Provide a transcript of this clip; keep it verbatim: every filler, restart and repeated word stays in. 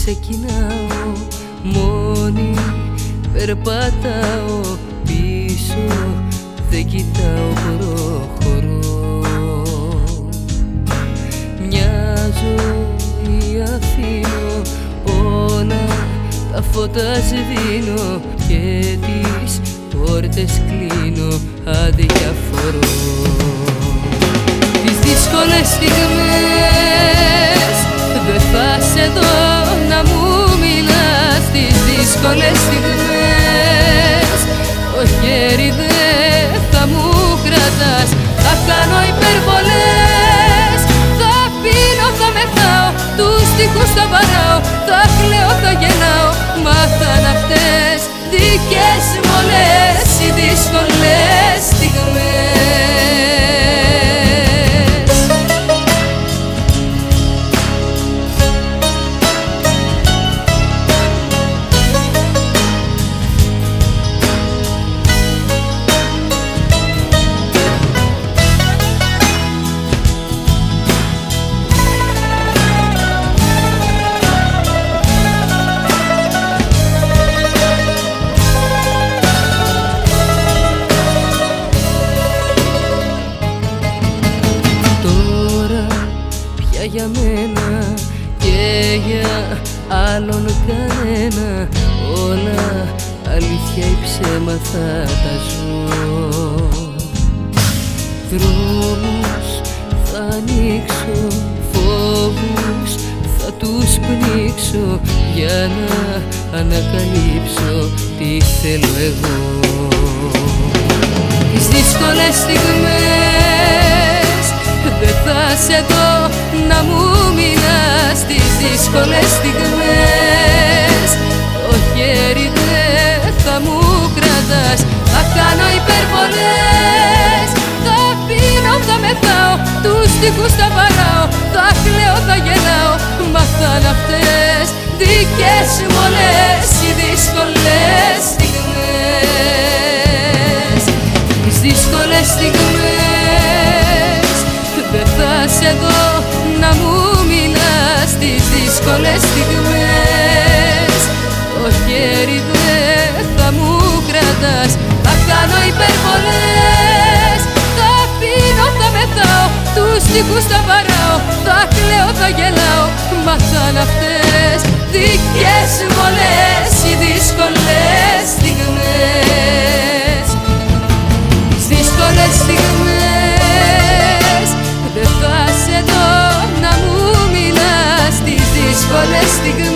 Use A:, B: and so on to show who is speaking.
A: ξεκινάω, μόνη περπατάω, πίσω δεν κοιτάω, προχωρώ. Μια ζωή αφήνω, πόνα τα φώτα σβήνω και τις πόρτες κλείνω αδιαφορώ. Τις δύσκολες στιγμές δεν θα σε δω να μου μιλάς. Τις δύσκολες στιγμές το χέρι δεν θα μου κρατάς. Θα κάνω υπερβολές, θα πίνω, θα μεθάω, τους στίχους θα βαράω, θα κλαίω, θα γελάω, μα θα είναι αυτές δικές μου όλες οι δύσκολες στιγμές. Για μένα και για άλλον κανένα, όλα αλήθεια ή ψέματα τα ζω. Δρόμους θα ανοίξω, φόβους θα τους πνίξω, για να ανακαλύψω τι θέλω εγώ. Τις δύσκολες στιγμές δεν θα σε δω να μου μιλάς. Τις δύσκολες στιγμές το χέρι δεν θα μου κρατάς. Θα κάνω υπερβολές, θα πίνω, θα μεθάω, τους στίχους θα βαράω, θα κλαίω, θα γελάω, μα θα είναι αυτές δικές μου όλες οι δύσκολες στιγμές. Τις δύσκολες στιγμές δεν θα σε δω να μου μιλάς. Τις δύσκολες στιγμές το χέρι δεν θα μου κρατάς. Θα κάνω υπερβολές, θα πίνω, θα μεθάω, τους στίχους θα βαράω, θα κλαίω, θα γελάω, μα θα είναι αυτές δικές μου όλες οι δύσκολες στιγμές. Τις δύσκολες στιγμές δεν θα σε δω να μου μιλάς. Τις δύσκολες στιγμές